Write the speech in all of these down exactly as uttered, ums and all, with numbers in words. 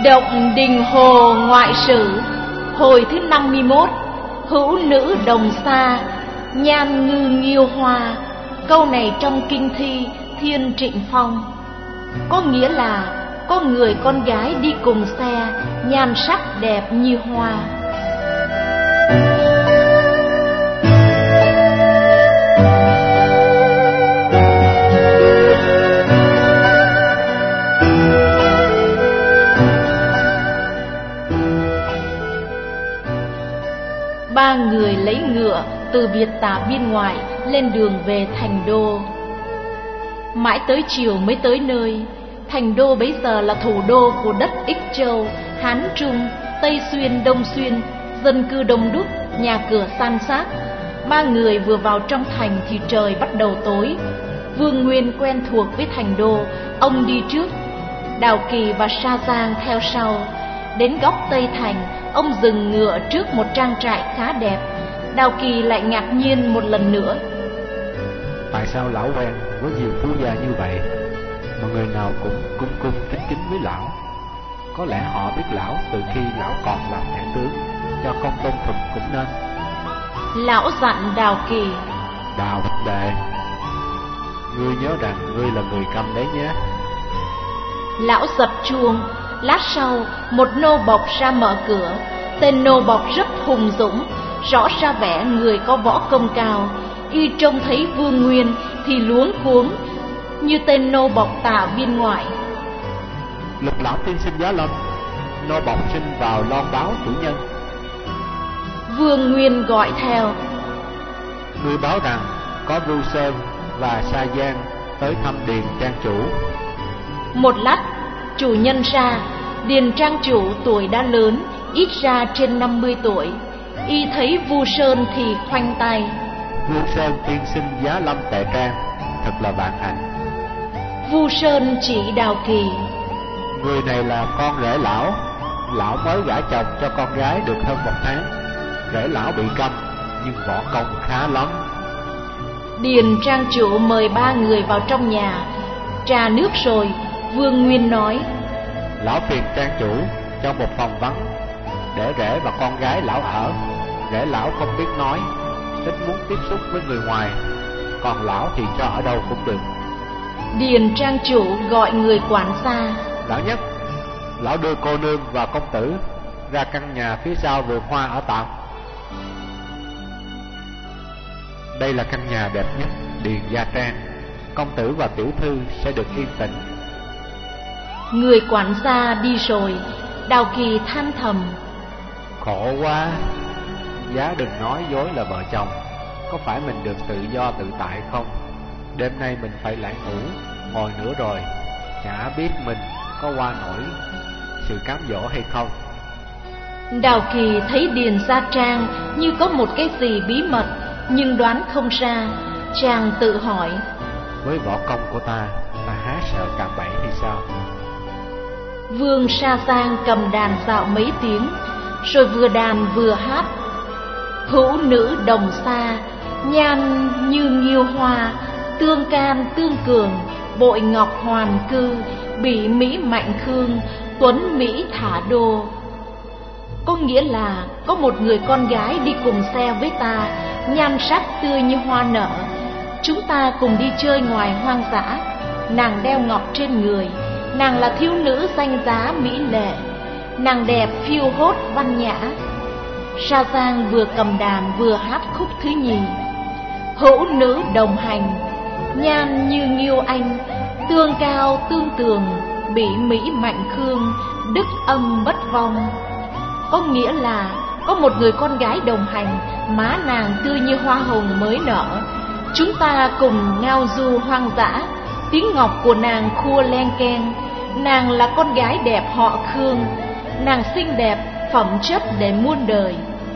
Động Đình Hồ Ngoại Sử, hồi thứ năm mươi mốt. Hữu nữ đồng xa, nhan ngư nghiêu hoa. Câu này trong kinh thi Thiên Trịnh Phong, có nghĩa là có người con gái đi cùng xe, nhan sắc đẹp như hoa. Ba người lấy ngựa từ Biệt Tả Biên Ngoại lên đường về thành đô. Mãi tới chiều mới tới nơi. Thành đô bấy giờ là thủ đô của đất Ích Châu, Hán Trung, Tây Xuyên, Đông Xuyên, dân cư đông đúc, nhà cửa san sát. Ba người vừa vào trong thành thì trời bắt đầu tối. Vương Nguyên quen thuộc với thành đô, ông đi trước, Đào Kỳ và Sa Giang theo sau. Đến góc Tây thành, ông dừng ngựa trước một trang trại khá đẹp. Đào Kỳ lại ngạc nhiên một lần nữa. Tại sao lão quen với nhiều phú gia như vậy mà người nào cũng cung cung kính kính với lão? Có lẽ họ biết lão từ khi lão còn làm thẻ tướng, cho công tôn thuần cũng nên. Lão dặn Đào Kỳ. Đào đệ, ngươi nhớ rằng ngươi là người Câm đấy nhé. Lão dập chuông. Lát sau, một nô bộc ra mở cửa. Tên nô bộc rất hùng dũng, rõ ra vẻ người có võ công cao. Y trông thấy Vương Nguyên thì luống cuống, như tên nô bộc Tả Biên Ngoại. Lục lão tiên sinh giá lâm, nô bộc xin vào loan báo chủ nhân. Vương Nguyên gọi theo. Ngươi báo rằng có Vu Sơn và Sa Giang tới thăm Điền trang chủ. Một lát, chủ nhân ra. Điền trang chủ tuổi đã lớn, ít ra trên năm mươi tuổi. Y thấy Vu Sơn thì khoanh tay. Vu Sơn tiên sinh giá lâm tệ trang, thật là vạn hạnh. Vu Sơn chỉ Đào Kỳ. Người này là con rể lão. Lão mới gả chồng cho con gái được hơn một tháng. Rể lão bị câm, nhưng võ công khá lắm. Điền trang chủ mời ba người vào trong nhà. Trà nước rồi, Vương Nguyên nói. Lão phiền trang chủ cho một phòng vắng để rể và con gái lão ở. Rể lão không biết nói, ít muốn tiếp xúc với người ngoài, còn lão thì cho ở đâu cũng được. Điền trang chủ gọi người quản gia. Lão nhất, lão đưa cô nương và công tử ra căn nhà phía sau vườn hoa ở tạm. Đây là căn nhà đẹp nhất Điền Gia Trang. Công tử và tiểu thư sẽ được yên tĩnh. Người quản gia đi rồi. Đào Kỳ than thầm. Khổ quá. Giá đừng nói dối là vợ chồng. Có phải mình được tự do tự tại không? Đêm nay mình phải lại ngủ hồi nữa rồi. Chả biết mình có qua nổi sự cám dỗ hay không. Đào Kỳ thấy Điền Gia Trang như có một cái gì bí mật, nhưng đoán không ra. Chàng tự hỏi. Với võ công của ta, ta há sợ cạm bẫy hay sao? Vương Sa Giang cầm đàn dạo mấy tiếng, rồi vừa đàn vừa hát. Hữu nữ đồng xa, nhan như nghiêu hoa. Tương can tương cường, bội ngọc hoàn cư. Bỉ mỹ mạnh khương, tuấn mỹ thả đô. Có nghĩa là có một người con gái đi cùng xe với ta, nhan sắc tươi như hoa nở. Chúng ta cùng đi chơi ngoài hoang dã. Nàng đeo ngọc trên người. Nàng là thiếu nữ danh giá mỹ lệ. Nàng đẹp phiêu hốt văn nhã. Sa Giang vừa cầm đàn vừa hát khúc thứ nhì. Hữu nữ đồng hành, nhan như nghiêu anh. Tương cao tương tường, bỉ mỹ mạnh khương. Đức âm bất vong. Có nghĩa là có một người con gái đồng hành, má nàng tươi như hoa hồng mới nở. Chúng ta cùng ngao du hoang dã. Tiếng ngọc của nàng khua len keng. Nàng là con gái đẹp họ Khương. Nàng xinh đẹp, phẩm chất để muôn đời.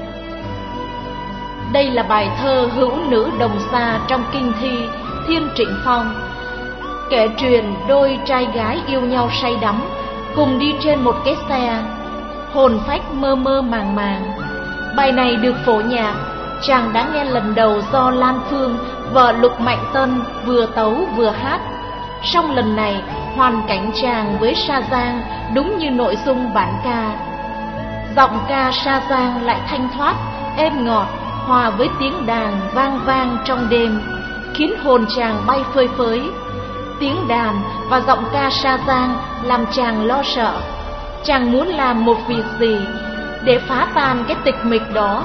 Đây là bài thơ Hữu nữ đồng xa trong kinh thi Thiên Trịnh Phong, kể truyền đôi trai gái yêu nhau say đắm, cùng đi trên một cái xe, hồn phách mơ mơ màng màng. Bài này được phổ nhạc, chàng đã nghe lần đầu do Lan Phương, vợ Lục Mạnh Tân, vừa tấu vừa hát. Song lần này hoàn cảnh chàng với Sa Giang đúng như nội dung bản ca. Giọng ca Sa Giang lại thanh thoát, êm ngọt, hòa với tiếng đàn vang vang trong đêm, khiến hồn chàng bay phơi phới. Tiếng đàn và giọng ca Sa Giang làm chàng lo sợ. Chàng muốn làm một việc gì để phá tan cái tịch mịch đó.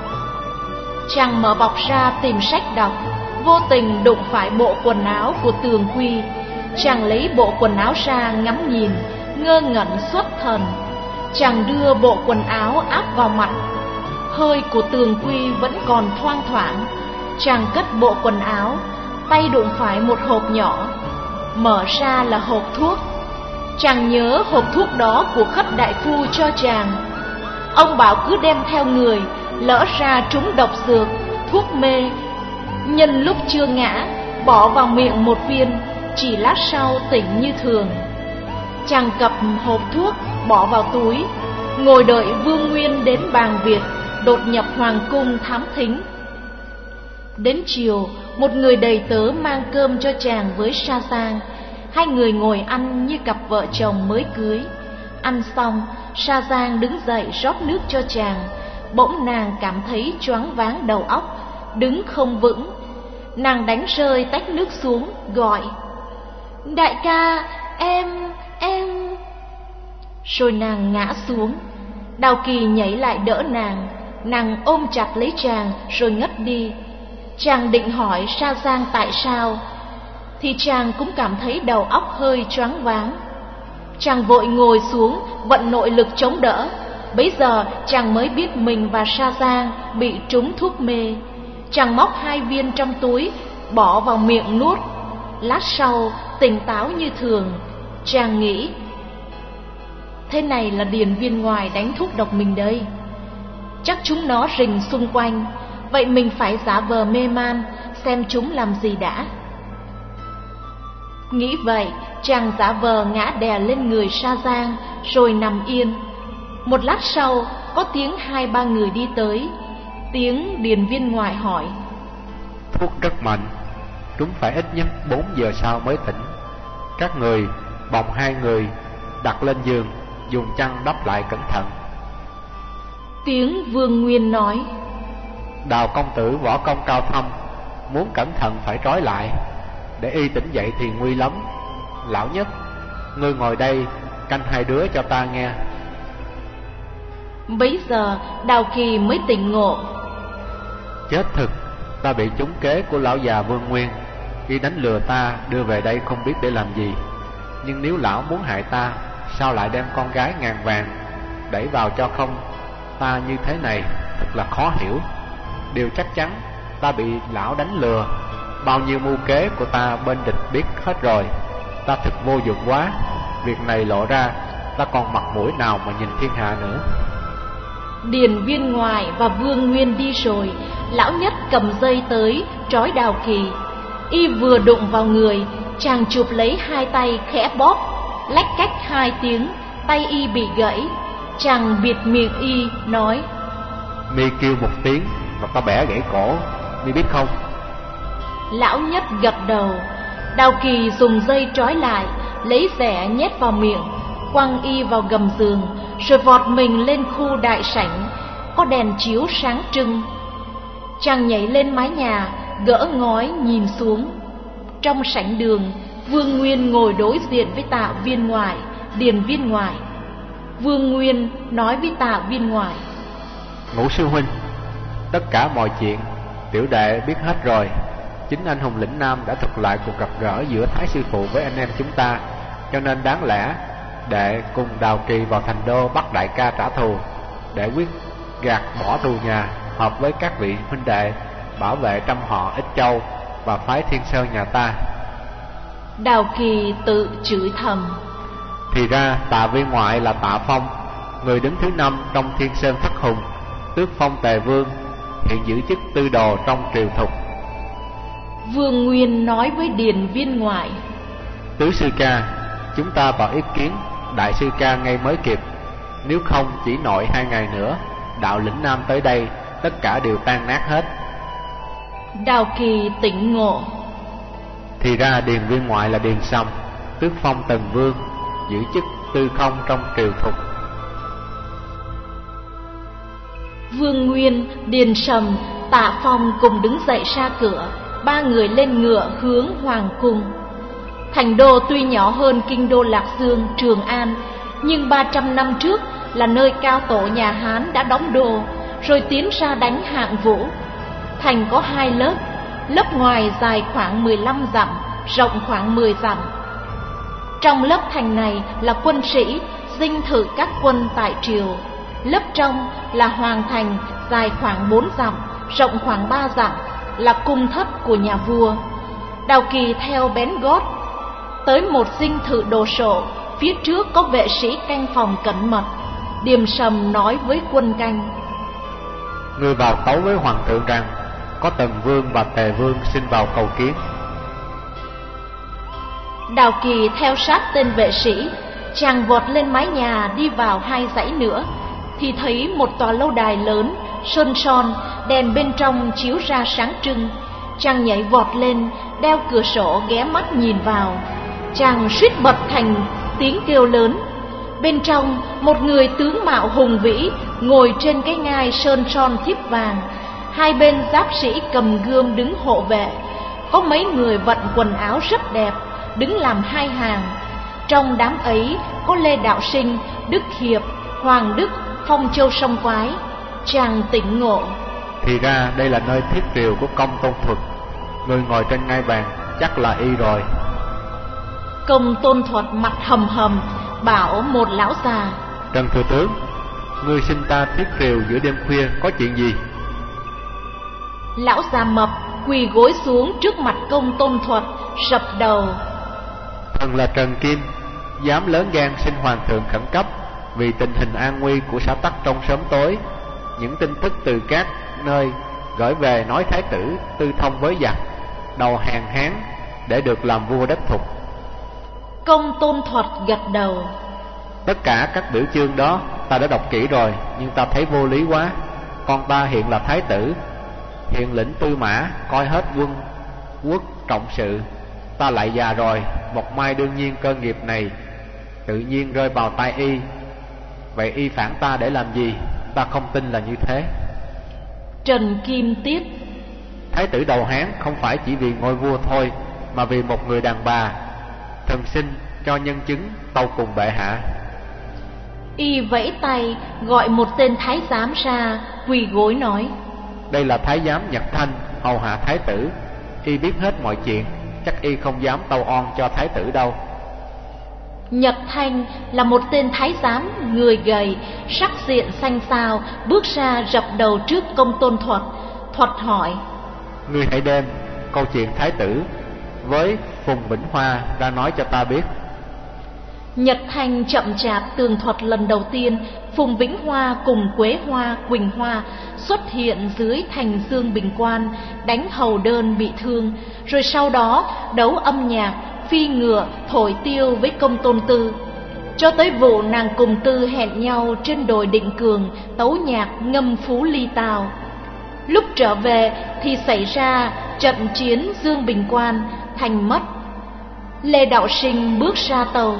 Chàng mở bọc ra tìm sách đọc, vô tình đụng phải bộ quần áo của Tường Quy. Chàng lấy bộ quần áo ra ngắm nhìn, ngơ ngẩn xuất thần. Chàng đưa bộ quần áo áp vào mặt. Hơi của Tường Quy vẫn còn thoang thoảng. Chàng cất bộ quần áo, tay đụng phải một hộp nhỏ. Mở ra là hộp thuốc. Chàng nhớ hộp thuốc đó của Khất đại phu cho chàng. Ông bảo cứ đem theo người, lỡ ra trúng độc dược, thuốc mê. Nhân lúc chưa ngã, bỏ vào miệng một viên, chỉ lát sau tỉnh như thường. Chàng cặp hộp thuốc, bỏ vào túi, ngồi đợi Vương Nguyên đến Bàng Việt, đột nhập hoàng cung thám thính. Đến chiều, một người đầy tớ mang cơm cho chàng với Sa Giang. Hai người ngồi ăn như cặp vợ chồng mới cưới. Ăn xong, Sa Giang đứng dậy rót nước cho chàng. Bỗng nàng cảm thấy choáng váng đầu óc, đứng không vững. Nàng đánh rơi tách nước xuống, gọi: "Đại ca, em, em..." Rồi nàng ngã xuống. Đào Kỳ nhảy lại đỡ nàng. Nàng ôm chặt lấy chàng rồi ngất đi. Chàng định hỏi Sa Giang tại sao, thì chàng cũng cảm thấy đầu óc hơi choáng váng. Chàng vội ngồi xuống, vận nội lực chống đỡ. Bấy giờ chàng mới biết mình và Sa Giang bị trúng thuốc mê. Chàng móc hai viên trong túi, bỏ vào miệng nuốt. Lát sau tỉnh táo như thường. Chàng nghĩ: thế này là Điền Viên Ngoại đánh thuốc độc mình đây. Chắc chúng nó rình xung quanh. Vậy mình phải giả vờ mê man, xem chúng làm gì đã. Nghĩ vậy, chàng giả vờ ngã đè lên người Sa Giang, rồi nằm yên. Một lát sau, có tiếng hai ba người đi tới. Tiếng Điền Viên Ngoại hỏi: thuốc rất mạnh, chúng phải ít nhất bốn giờ sau mới tỉnh. Các người bồng hai người đặt lên giường, dùng chăn đắp lại cẩn thận. Tiếng Vương Nguyên nói: Đào công tử võ công cao thâm, muốn cẩn thận phải trói lại, để y tỉnh dậy thì nguy lắm. Lão Nhất, ngươi ngồi đây canh hai đứa cho ta nghe. Bấy giờ Đào Kỳ mới tỉnh ngộ. Chết thực, ta bị trúng kế của lão già Vương Nguyên. Y đánh lừa ta đưa về đây không biết để làm gì. Nhưng nếu lão muốn hại ta, sao lại đem con gái ngàn vàng đẩy vào cho không? Ta như thế này thật là khó hiểu. Điều chắc chắn ta bị lão đánh lừa. Bao nhiêu mưu kế của ta bên địch biết hết rồi. Ta thật vô dụng quá. Việc này lộ ra, ta còn mặt mũi nào mà nhìn thiên hạ nữa. Điền Viên Ngoại và Vương Nguyên đi rồi. Lão Nhất cầm dây tới trói Đào Kỳ. Y vừa đụng vào người, chàng chụp lấy hai tay khẽ bóp. Lách cách hai tiếng, tay y bị gãy. Chàng bịt miệng y nói: mi kêu một tiếng và ta bẻ gãy cổ, mi biết không? Lão Nhất gật đầu. Đào Kỳ dùng dây trói lại, lấy rẻ nhét vào miệng, quăng y vào gầm giường, rồi vọt mình lên khu đại sảnh, có đèn chiếu sáng trưng. Chàng nhảy lên mái nhà, gỡ ngói nhìn xuống. Trong sảnh đường, Vương Nguyên ngồi đối diện với Tạ Viên Ngoại, Điền Viên Ngoại. Vương Nguyên nói với Tạ Viên Ngoại: Ngũ sư huynh, tất cả mọi chuyện tiểu đệ biết hết rồi. Chính anh hùng lĩnh Nam đã thuật lại cuộc gặp gỡ giữa Thái sư phụ với anh em chúng ta, cho nên đáng lẽ đệ cùng Đào Kỳ vào thành đô bắt đại ca trả thù, để quyết gạt bỏ tù nhà, hợp với các vị huynh đệ bảo vệ trăm họ Ích Châu và phái Thiên Sơn nhà ta. Đào Kỳ tự chửi thầm: Thì ra Tạ Viên Ngoại là Tạ Phong, người đứng thứ năm trong Thiên Sơn thất hùng, tước phong tề vương, hiện giữ chức tư đồ trong triều thục. Vương Nguyên nói với Điền Viên Ngoại: Tứ sư ca, chúng ta vào ý kiến đại sư ca ngay mới kịp. Nếu không chỉ nội hai ngày nữa, đạo lĩnh Nam tới đây, tất cả đều tan nát hết. Đào Kỳ tỉnh ngộ. Thì ra Điền Viên Ngoại là Điền Sâm, tước phong tần vương, giữ chức tư không trong triều thục. Vương Nguyên, Điền Sầm, Tạ Phong cùng đứng dậy ra cửa. Ba người lên ngựa hướng hoàng cung. Thành đô tuy nhỏ hơn kinh đô Lạc Dương, Trường An, nhưng ba trăm năm trước là nơi cao tổ nhà Hán đã đóng đô, rồi tiến ra đánh Hạng Vũ. Thành có hai lớp, lớp ngoài dài khoảng mười lăm dặm, rộng khoảng mười dặm. Trong lớp thành này là quân sĩ, dinh thự các quân tại triều. Lớp trong là hoàng thành, dài khoảng bốn dặm, rộng khoảng ba dặm, là cung thất của nhà vua. Đào Kỳ theo bén gót tới một dinh thự đồ sộ, phía trước có vệ sĩ canh phòng cẩn mật. Điềm Sầm nói với quân canh: Ngươi vào tấu với hoàng thượng rằng có Tần Vương và Tề Vương xin vào cầu kiến. Đào Kỳ theo sát tên vệ sĩ, chàng vọt lên mái nhà đi vào hai dãy nữa, thì thấy một tòa lâu đài lớn, sơn son, đèn bên trong chiếu ra sáng trưng. Chàng nhảy vọt lên, đeo cửa sổ ghé mắt nhìn vào. Chàng suýt bật thành tiếng kêu lớn. Bên trong, một người tướng mạo hùng vĩ ngồi trên cái ngai sơn son thiếp vàng. Hai bên giáp sĩ cầm gươm đứng hộ vệ. Có mấy người vận quần áo rất đẹp, đứng làm hai hàng. Trong đám ấy có Lê Đạo Sinh, Đức Hiệp, Hoàng Đức, Phong Châu Sông Quái. Chàng tỉnh ngộ. Thì ra đây là nơi thiết triều của Công Tôn Thuật. Người ngồi trên ngai vàng chắc là y rồi. Công Tôn Thuật mặt hầm hầm bảo một lão già: Trần thừa tướng, ngươi xin ta thiết triều giữa đêm khuya có chuyện gì? Lão già mập quỳ gối xuống trước mặt Công Tôn Thuật, sập đầu: Thần là Trần Kim, dám lớn gan xin hoàng thượng khẩn cấp vì tình hình an nguy của xã Tắc trong sớm tối. Những tin tức từ các nơi gửi về nói thái tử tư thông với giặc, đầu hàng Hán để được làm vua đất Thục. Công Tôn Thuật gật đầu: Tất cả các biểu chương đó ta đã đọc kỹ rồi, nhưng ta thấy vô lý quá. Con ta hiện là thái tử, hiện lĩnh tư mã, coi hết quân quốc trọng sự. Ta lại già rồi, một mai đương nhiên cơ nghiệp này tự nhiên rơi vào tay y. Vậy y phản ta để làm gì? Ta không tin là như thế. Trần Kim tiếp: Thái tử đầu Hán không phải chỉ vì ngôi vua thôi, mà vì một người đàn bà. Thần xin cho nhân chứng tâu cùng bệ hạ. Y vẫy tay gọi một tên thái giám ra, quỳ gối nói: Đây là thái giám Nhật Thanh, hầu hạ thái tử. Y biết hết mọi chuyện, chắc y không dám tâu oan cho thái tử đâu. Nhật Thanh là một tên thái giám người gầy, sắc diện xanh xao, bước ra rập đầu trước Công Tôn Thuật. Thuật hỏi: Ngươi hãy đem câu chuyện thái tử với Phùng Vĩnh Hoa ra nói cho ta biết. Nhật Thanh chậm chạp tường thuật lần đầu tiên. Phùng Vĩnh Hoa cùng Quế Hoa, Quỳnh Hoa xuất hiện dưới thành Dương Bình Quan, đánh Hầu Đơn bị thương, rồi sau đó đấu âm nhạc, phi ngựa, thổi tiêu với Công Tôn Tư, cho tới vụ nàng cùng Tư hẹn nhau trên đồi Định Cường tấu nhạc ngâm Phú Ly Tào. Lúc trở về thì xảy ra trận chiến Dương Bình Quan, thành mất. Lê Đạo Sinh bước ra tàu: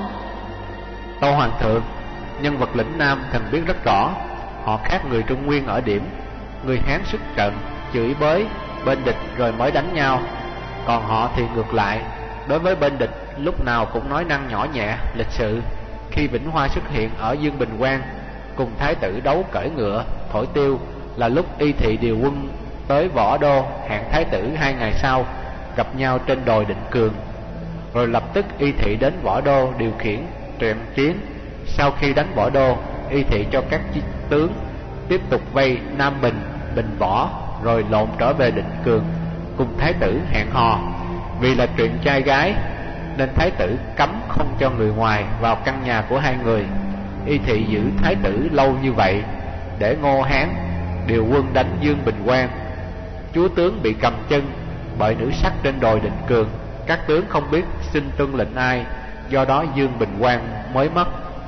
Tâu hoàng thượng, nhân vật lĩnh Nam thần biết rất rõ. Họ khác người Trung Nguyên ở điểm người Hán xuất trận chửi bới bên địch rồi mới đánh nhau, còn họ thì ngược lại, đối với bên địch lúc nào cũng nói năng nhỏ nhẹ, lịch sự. Khi Vĩnh Hoa xuất hiện ở Dương Bình Quan cùng thái tử đấu cởi ngựa, thổi tiêu, là lúc y thị điều quân tới Võ Đô hẹn thái tử hai ngày sau gặp nhau trên đồi Định Cường. Rồi lập tức y thị đến Võ Đô điều khiển trận chiến. Sau khi đánh Võ Đô, y thị cho các tướng tiếp tục vây Nam Bình, Bình Võ, rồi lộn trở về Định Cường cùng thái tử hẹn hò. Vì là chuyện trai gái nên thái tử cấm không cho người ngoài vào căn nhà của hai người. Y thị giữ thái tử lâu như vậy để Ngô Hán điều quân đánh Dương Bình Quan. Chúa tướng bị cầm chân bởi nữ sắc trên đồi Định Cường. Các tướng không biết xin tuân lệnh ai, do đó Dương Bình Quan mới mất.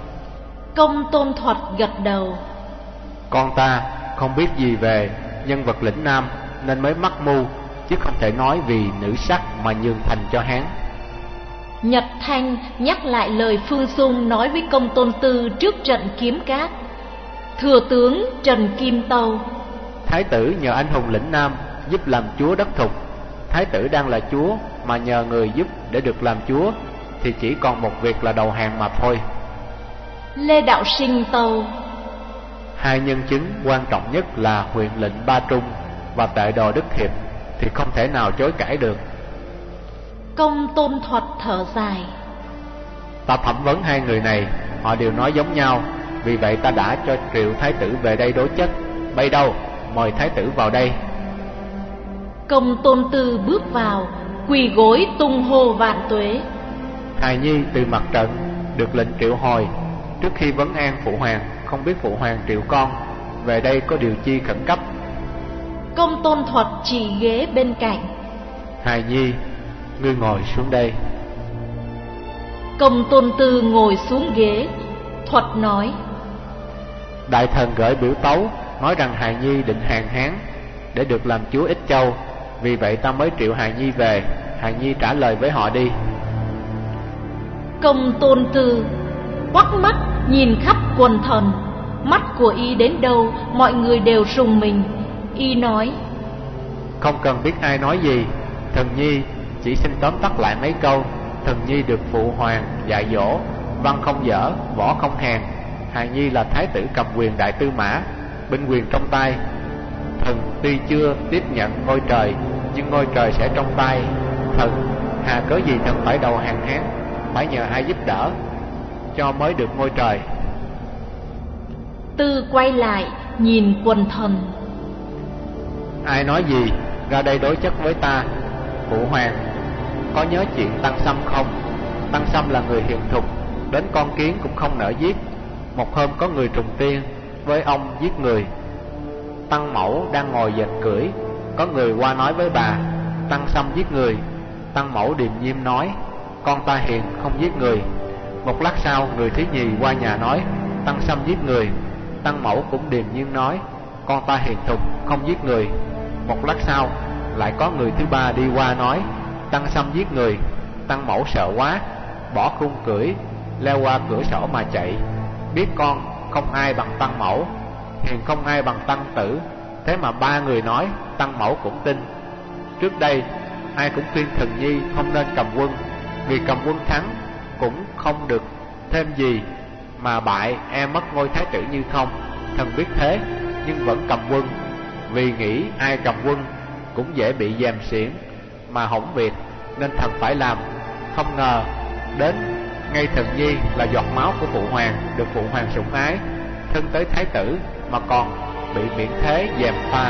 Công Tôn Thuật gật đầu: Con ta không biết gì về nhân vật lĩnh Nam nên mới mắc mưu, chứ không thể nói vì nữ sắc mà nhường thành cho Hán. Nhật Thanh nhắc lại lời Phương Dung nói với Công Tôn Tư trước trận Kiếm Cát. Thừa tướng Trần Kim Tâu: Thái tử nhờ anh hùng lĩnh Nam giúp làm chúa đất Thục. Thái tử đang là chúa mà nhờ người giúp để được làm chúa thì chỉ còn một việc là đầu hàng mà thôi. Lê Đạo Sinh tâu: Hai nhân chứng quan trọng nhất là huyện lệnh Ba Trung và tệ đồ Đức Hiệp thì không thể nào chối cãi được. Công Tôn Thuật thở dài: Ta thẩm vấn hai người này, họ đều nói giống nhau, vì vậy ta đã cho triệu thái tử về đây đối chất. Bây đâu, mời thái tử vào đây. Công Tôn Tư bước vào, quỳ gối tung hô vạn tuế. Hài nhi từ mặt trận được lệnh triệu hồi. Trước khi vấn an phụ hoàng, không biết phụ hoàng triệu con về đây có điều chi khẩn cấp. Công Tôn Thuật chỉ ghế bên cạnh. Hài nhi, ngươi ngồi xuống đây. Công Tôn Tư ngồi xuống ghế. Thuật nói: Đại thần gửi biểu tấu nói rằng Hài nhi định hàng Hán để được làm chúa Ích Châu, vì vậy ta mới triệu Hài nhi về. Hài nhi trả lời với họ đi. Công Tôn Tư quắc mắt nhìn khắp quần thần. Mắt của y đến đâu mọi người đều rùng mình. Y nói: Không cần biết ai nói gì, thần nhi chỉ xin tóm tắt lại mấy câu. Thần nhi được phụ hoàng dạy dỗ, văn không dở, võ không hàn. Hài nhi là thái tử cầm quyền đại tư mã, binh quyền trong tay. Thần tuy chưa tiếp nhận ngôi trời, nhưng ngôi trời sẽ trong tay thần. Hà cớ gì thần phải đầu hàng Hán, phải nhờ ai giúp đỡ cho mới được ngôi trời. Tư quay lại nhìn quần thần. Ai nói gì, ra đây đối chất với ta. Phụ hoàng có nhớ chuyện Tăng Sâm không? Tăng Sâm là người hiền thục, đến con kiến cũng không nỡ giết. Một hôm có người trùng tiên với ông giết người. Tăng Mẫu đang ngồi dệt cưỡi, có người qua nói với bà: Tăng Sâm giết người. Tăng Mẫu điềm nhiên nói: Con ta hiền, không giết người. Một lát sau, người thứ nhì qua nhà nói: Tăng Sâm giết người. Tăng Mẫu cũng điềm nhiên nói: Con ta hiền thục, không giết người. Một lát sau, lại có người thứ ba đi qua nói: Tăng Sâm giết người. Tăng Mẫu sợ quá, bỏ khung cưỡi, leo qua cửa sổ mà chạy. Biết con không ai bằng Tăng Mẫu, hiền không ai bằng Tăng Tử, thế mà ba người nói, Tăng Mẫu cũng tin. Trước đây ai cũng khuyên thần nhi không nên cầm quân, vì cầm quân thắng cũng không được thêm gì, mà bại e mất ngôi thái tử như không. Thần biết thế nhưng vẫn cầm quân, vì nghĩ ai cầm quân cũng dễ bị giàm xiển mà hỏng việc, nên thần phải làm. Không ngờ đến ngay thần nhi là giọt máu của phụ hoàng, được phụ hoàng sủng ái, thân tới thái tử mà còn bị miễn thế gièm pha.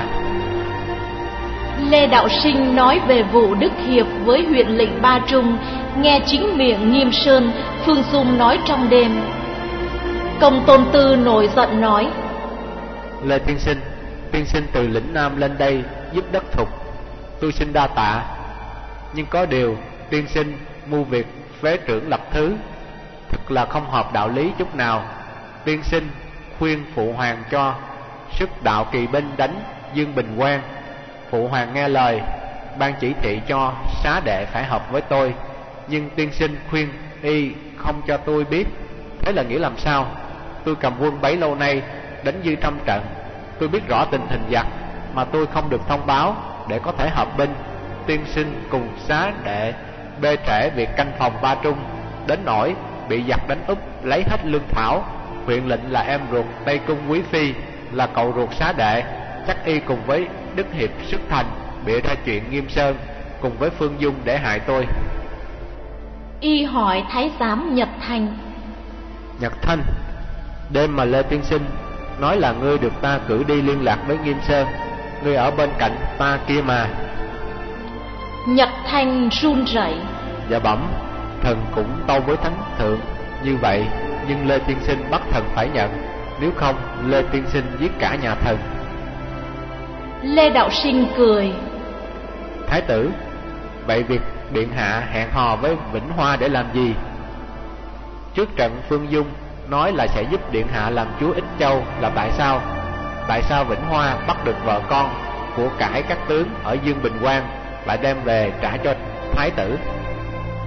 Lê Đạo Sinh nói về vụ Đức Hiệp với huyện lệnh Ba Trung, nghe chính miệng Nghiêm Sơn, Phương Dung nói trong đêm. Công Tôn Tư nổi giận nói: Lê tiên sinh, tiên sinh từ lĩnh Nam lên đây giúp đất Thục, tôi xin đa tạ. Nhưng có điều tiên sinh mưu việc phế trưởng lập thứ, thật là không hợp đạo lý chút nào. Tiên sinh khuyên phụ hoàng cho sức đạo kỳ binh đánh Dương Bình Quang. Phụ hoàng nghe lời, ban chỉ thị cho xá đệ phải hợp với tôi, nhưng tiên sinh khuyên y không cho tôi biết. Thế là nghĩa làm sao? Tôi cầm quân bấy lâu nay, đánh dư trăm trận, tôi biết rõ tình hình giặc, mà tôi không được thông báo để có thể hợp binh. Tiên sinh cùng xá đệ bê trễ việc canh phòng Ba Trung, đến nỗi bị giặc đánh úp lấy hết lương thảo. Huyện lệnh là em ruột Tây Cung quý phi, là cậu ruột xá đệ, chắc y cùng với Đức Hiệp sức thành bịa ra chuyện Nghiêm Sơn cùng với Phương Dung để hại tôi. Y hỏi thái giám Nhật Thanh: Nhật Thanh, đêm mà Lê tiên sinh nói là ngươi được ta cử đi liên lạc với Nghiêm Sơn, ngươi ở bên cạnh ta kia mà. Nhật Thanh run rẩy: Dạ bẩm, thần cũng tâu với thánh thượng như vậy, nhưng Lê tiên sinh bắt thần phải nhận, nếu không Lê tiên sinh giết cả nhà thần. Lê Đạo Sinh cười: Thái tử, vậy việc điện hạ hẹn hò với Vĩnh Hoa để làm gì? Trước trận Phương Dung nói là sẽ giúp điện hạ làm chúa Ích Châu là tại sao? Tại sao Vĩnh Hoa bắt được vợ con của cải các tướng ở Dương Bình Quang lại đem về trả cho thái tử?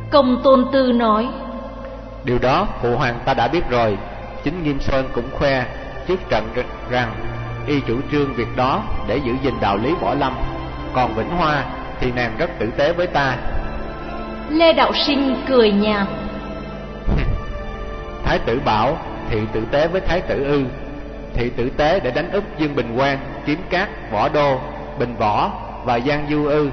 Công Tôn Tư nói: Điều đó phụ hoàng ta đã biết rồi. Chính Nghiêm Sơn cũng khoe trước trận rằng y chủ trương việc đó để giữ gìn đạo lý võ lâm. Còn Vĩnh Hoa thì nàng rất tử tế với ta. Lê Đạo Sinh cười nhạt: Thái tử bảo thị tử tế với thái tử ư? Thị tử tế để đánh úp Dương Bình Quang, Kiếm Cát, Võ Đô, Bình Võ và Giang Du ư?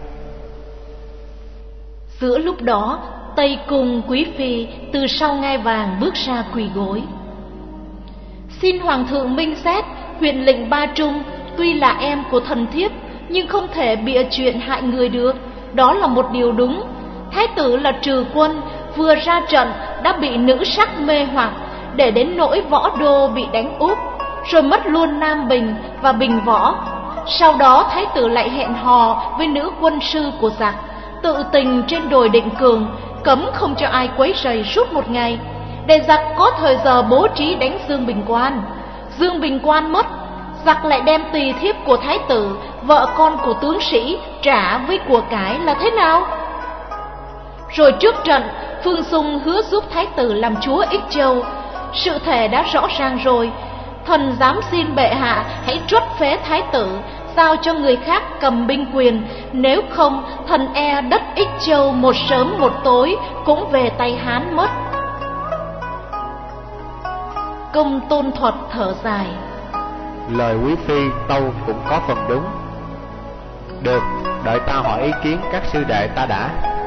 Giữa lúc đó, Tây Cung quý phi từ sau ngai vàng bước ra quỳ gối: Xin hoàng thượng minh xét, huyện lệnh Ba Trung tuy là em của thần thiếp nhưng không thể bịa chuyện hại người được. Đó là một điều đúng. Thái tử là trừ quân, vừa ra trận đã bị nữ sắc mê hoặc, để đến nỗi Võ Đô bị đánh úp, rồi mất luôn Nam Bình và Bình Võ. Sau đó thái tử lại hẹn hò với nữ quân sư của giặc, tự tình trên đồi Định Cường, cấm không cho ai quấy rầy suốt một ngày, để giặc có thời giờ bố trí đánh Dương Bình Quan. Dương Bình Quan mất, giặc lại đem tỳ thiếp của thái tử, vợ con của tướng sĩ trả với của cải, là thế nào? Rồi trước trận, Phương Dung hứa giúp thái tử làm chúa Ích Châu. Sự thể đã rõ ràng rồi, thần dám xin bệ hạ hãy truất phế thái tử, giao cho người khác cầm binh quyền. Nếu không, thần e đất Ích Châu một sớm một tối cũng về tay Hán mất. Công Tôn Thuật thở dài: Lời quý phi tâu cũng có phần đúng. Được, đợi ta hỏi ý kiến các sư đệ ta đã.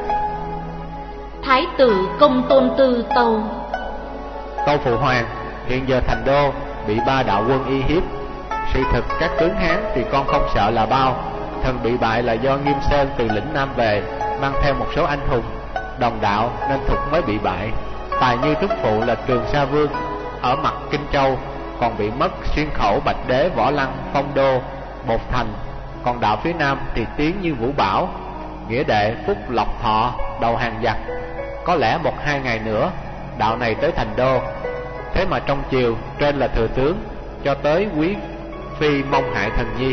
Thái tử Công Tôn Tư tâu: Tâu phụ hoàng, hiện giờ thành đô bị ba đạo quân y hiếp. Sự thực các tướng Hán thì con không sợ là bao. Thần bị bại là do Nghiêm Sơn từ lĩnh Nam về, mang theo một số anh hùng đồng đạo nên Thục mới bị bại. Tài như thúc phụ là Trường Sa Vương ở mặt Kinh Châu, còn bị mất Xuyên Khẩu, Bạch Đế, Võ Lăng, Phong Đô, Bột Thành. Còn đạo phía Nam thì tiến như Vũ Bảo, Nghĩa Đệ, Phúc, Lộc Thọ đầu hàng giặc. Có lẽ một hai ngày nữa đạo này tới thành đô. Thế mà trong triều trên là thừa tướng, cho tới quý phi mong hại thần nhi.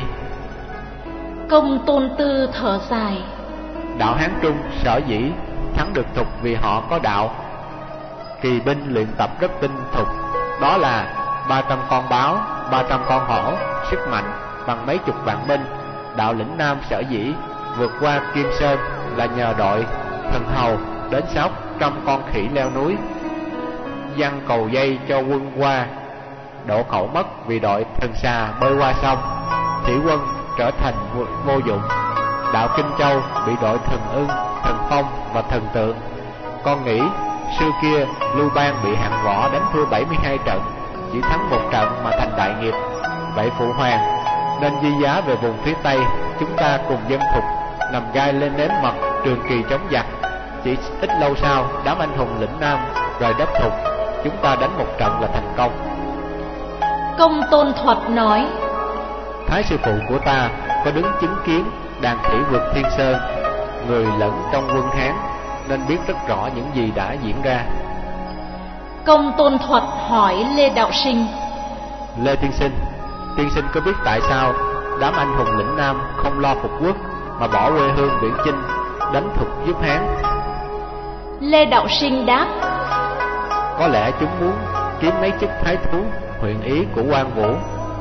Công Tôn Tư thở dài: Đạo Hán Trung sở dĩ thắng được Thục vì họ có đạo kỳ binh luyện tập rất tinh thục. Đó là ba trăm con báo, ba trăm con hổ, sức mạnh bằng mấy chục vạn binh. Đạo lĩnh Nam sở dĩ vượt qua Kim Sơn là nhờ đội thần hầu đến sáu trăm con khỉ leo núi, giăng cầu dây cho quân qua. Đổ khẩu mất vì đội thần xà bơi qua sông, thủy quân trở thành vô, vô dụng. Đạo Kinh Châu bị đội thần ưng, thần phong và thần tượng. Con nghĩ xưa kia Lưu Bang bị hạng võ đánh thua bảy mươi hai trận, chỉ thắng một trận mà thành đại nghiệp. Vậy phụ hoàng nên di giá về vùng phía Tây, chúng ta cùng dân Thục nằm gai lên nếm mật, trường kỳ chống giặc. Chỉ ít lâu sau, đám anh hùng lĩnh Nam rời đất Thục, chúng ta đánh một trận là thành công. Công Tôn Thuật nói: Thái sư phụ của ta có đứng chứng kiến đàn khỉ vượt Thiên Sơn, người lẫn trong quân Hán, nên biết rất rõ những gì đã diễn ra. Công Tôn Thuật hỏi Lê Đạo Sinh: Lê tiên sinh, tiên sinh có biết tại sao đám anh hùng lĩnh Nam không lo phục quốc mà bỏ quê hương Viễn Chinh đánh Thục giúp Hán? Lê Đạo Sinh đáp: Có lẽ chúng muốn kiếm mấy chức thái thú, huyện ý của Quan Vũ.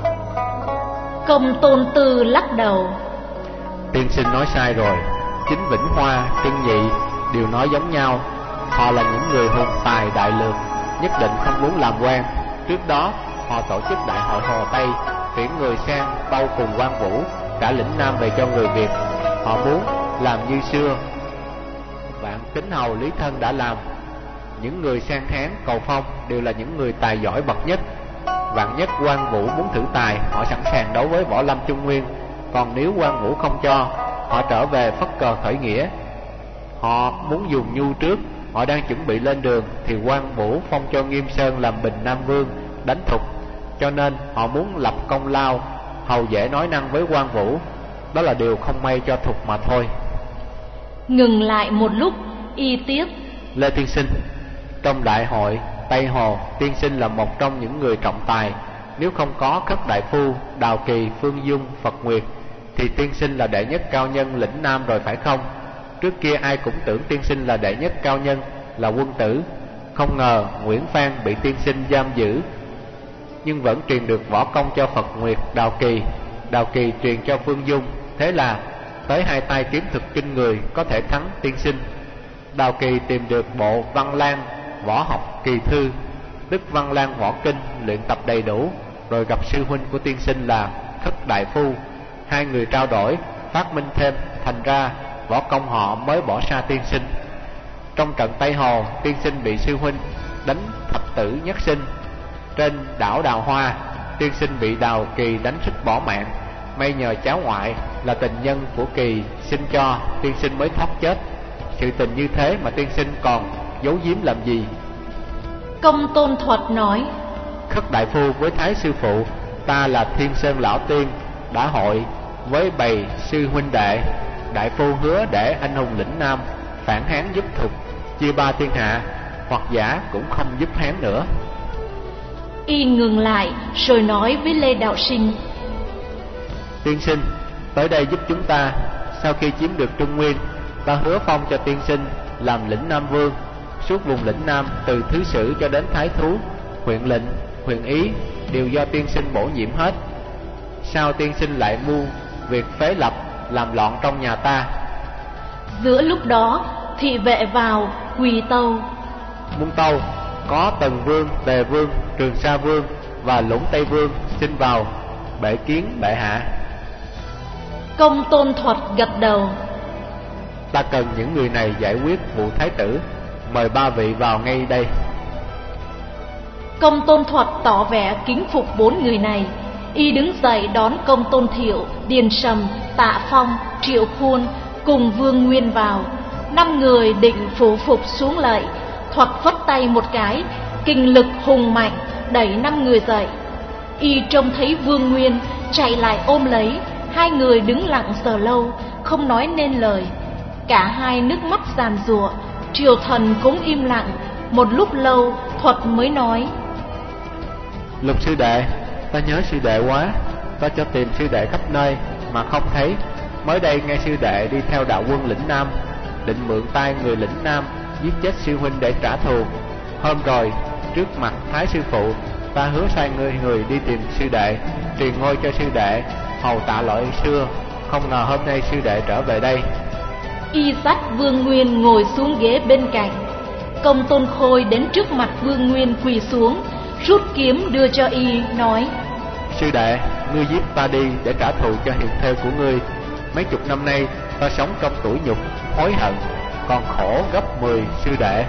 Công Tôn Tư lắc đầu: Tiên sinh nói sai rồi. Chính Vĩnh Hoa, Trưng Nhị đều nói giống nhau. Họ là những người hùng tài đại lược, nhất định không muốn làm quan. Trước đó họ tổ chức đại hội Hồ Tây, tuyển người sang tâu cùng Quan Vũ cả lĩnh Nam về cho người Việt. Họ muốn làm như xưa Vạn Kính Hầu Lý Thân đã làm. Những người sang Hán cầu phong đều là những người tài giỏi bậc nhất. Vạn nhất Quan Vũ muốn thử tài, họ sẵn sàng đấu với võ lâm Trung Nguyên. Còn nếu Quan Vũ không cho, họ trở về phất cờ khởi nghĩa. Họ muốn dùng nhu trước, họ đang chuẩn bị lên đường thì Quan Vũ phong cho Nghiêm Sơn làm Bình Nam Vương, đánh Thục. Cho nên họ muốn lập công lao, hầu dễ nói năng với Quan Vũ. Đó là điều không may cho Thục mà thôi. Ngừng lại một lúc, y tiếp: Lê tiên sinh, trong đại hội Tây Hồ, tiên sinh là một trong những người trọng tài. Nếu không có Khất Đại Phu, Đào Kỳ, Phương Dung, Phật Nguyệt thì tiên sinh là đệ nhất cao nhân lĩnh Nam rồi phải không? Trước kia ai cũng tưởng tiên sinh là đệ nhất cao nhân, là quân tử. Không ngờ Nguyễn Phan bị tiên sinh giam giữ, nhưng vẫn truyền được võ công cho Phật Nguyệt, Đào Kỳ. Đào Kỳ truyền cho Phương Dung. Thế là tới hai tay kiếm thực kinh người, có thể thắng tiên sinh. Đào Kỳ tìm được bộ Văn Lang võ học kỳ thư, tức Văn Lang võ kinh, luyện tập đầy đủ, rồi gặp sư huynh của tiên sinh là Khất Đại Phu. Hai người trao đổi, phát minh thêm, thành ra võ công họ mới bỏ xa tiên sinh. Trong trận Tây Hồ, tiên sinh bị sư huynh đánh thập tử nhất sinh. Trên đảo Đào Hoa, tiên sinh bị Đào Kỳ đánh suýt bỏ mạng. May nhờ cháu ngoại là tình nhân của Kỳ sinh cho, tiên sinh mới thoát chết. Sự tình như thế mà tiên sinh còn giấu giếm làm gì? Công Tôn Thuật nói: Khất Đại Phu với Thái sư phụ, ta là Thiên Sơn Lão Tiên, đã hội với bầy sư huynh đệ. Đại Phu hứa để anh hùng lĩnh Nam phản Hán giúp Thục, chia ba thiên hạ, hoặc giả cũng không giúp Hán nữa. Y ngừng lại rồi nói với Lê Đạo Sinh: Tiên sinh, tới đây giúp chúng ta. Sau khi chiếm được Trung Nguyên, ta hứa phong cho tiên sinh làm lĩnh Nam Vương. Suốt vùng lĩnh Nam, từ thứ sử cho đến thái thú, huyện lệnh, huyện ý, đều do tiên sinh bổ nhiệm hết. Sao tiên sinh lại mưu việc phế lập, làm loạn trong nhà ta? Giữa lúc đó, thị vệ vào quỳ tâu: Muôn tâu, có Tần Vương, Tề Vương, Trường Sa Vương và Lũng Tây Vương xin vào bệ kiến bệ hạ. Công Tôn Thuật gật đầu: Ta cần những người này giải quyết vụ thái tử, mời ba vị vào ngay đây. Công Tôn Thuật tỏ vẻ kính phục bốn người này. Y đứng dậy đón Công Tôn Thiệu, Điền Sầm, Tạ Phong, Triệu Khuôn cùng Vương Nguyên vào. Năm người định phủ phục xuống lạy. Thuật phất tay một cái, kinh lực hùng mạnh đẩy năm người dậy. Y trông thấy Vương Nguyên chạy lại ôm lấy. Hai người đứng lặng giờ lâu, không nói nên lời. Cả hai nước mắt giàn giụa. Triều thần cũng im lặng. Một lúc lâu, Thuật mới nói: Lục sư đệ, ta nhớ sư đệ quá. Ta cho tìm sư đệ khắp nơi mà không thấy. Mới đây nghe sư đệ đi theo đạo quân lĩnh Nam, định mượn tay người lĩnh Nam giết chết sư huynh để trả thù. Hôm rồi trước mặt Thái sư phụ, ta hứa sai người người đi tìm sư đệ, truyền ngôi cho sư đệ, hầu tạ lỗi xưa. Không ngờ hôm nay sư đệ trở về đây. Y dắt Vương Nguyên ngồi xuống ghế bên cạnh. Công Tôn Khôi đến trước mặt Vương Nguyên quỳ xuống, rút kiếm đưa cho Y, nói: Sư đệ, ngươi giết ta đi để trả thù cho hiền thê của ngươi. Mấy chục năm nay ta sống trong tủi nhục, hối hận, còn khổ gấp mười sư đệ.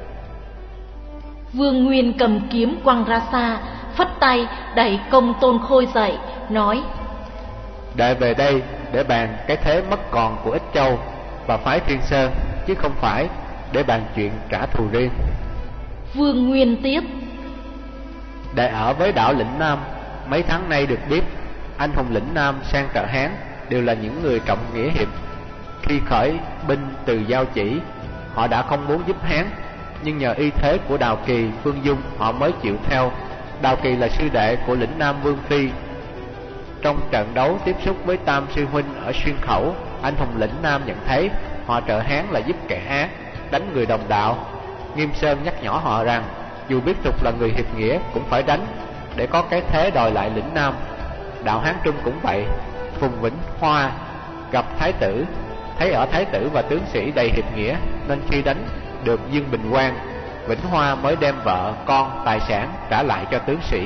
Vương Nguyên cầm kiếm quăng ra xa, phất tay đẩy Công Tôn Khôi dậy, nói: Đệ về đây để bàn cái thế mất còn của Ích Châu và phái Thiên Sơn, chứ không phải để bàn chuyện trả thù riêng. Vương Nguyên tiếp: Đệ ở với đảo lĩnh Nam mấy tháng nay được biết, anh hùng lĩnh Nam sang trợ Hán đều là những người trọng nghĩa hiệp. Khi khởi binh từ Giao Chỉ, họ đã không muốn giúp Hán, nhưng nhờ y thế của Đào Kỳ, Phương Dung, họ mới chịu theo. Đào Kỳ là sư đệ của lĩnh Nam Vương Phi. Trong trận đấu tiếp xúc với Tam sư huynh ở Xuyên Khẩu, anh hùng lĩnh Nam nhận thấy họ trợ Hán là giúp kẻ ác, đánh người đồng đạo. Nghiêm Sơn nhắc nhở họ rằng dù biết Thục là người hiệp nghĩa cũng phải đánh, để có cái thế đòi lại lĩnh Nam. Đạo Hán Trung cũng vậy. Phùng Vĩnh Hoa gặp Thái tử, thấy ở Thái tử và tướng sĩ đầy hiệp nghĩa, nên khi đánh được Dương Bình Quang, Vĩnh Hoa mới đem vợ, con, tài sản trả lại cho tướng sĩ.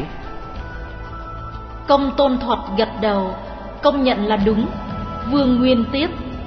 Công Tôn Thuật gật đầu, công nhận là đúng. Vương Nguyên tiếp: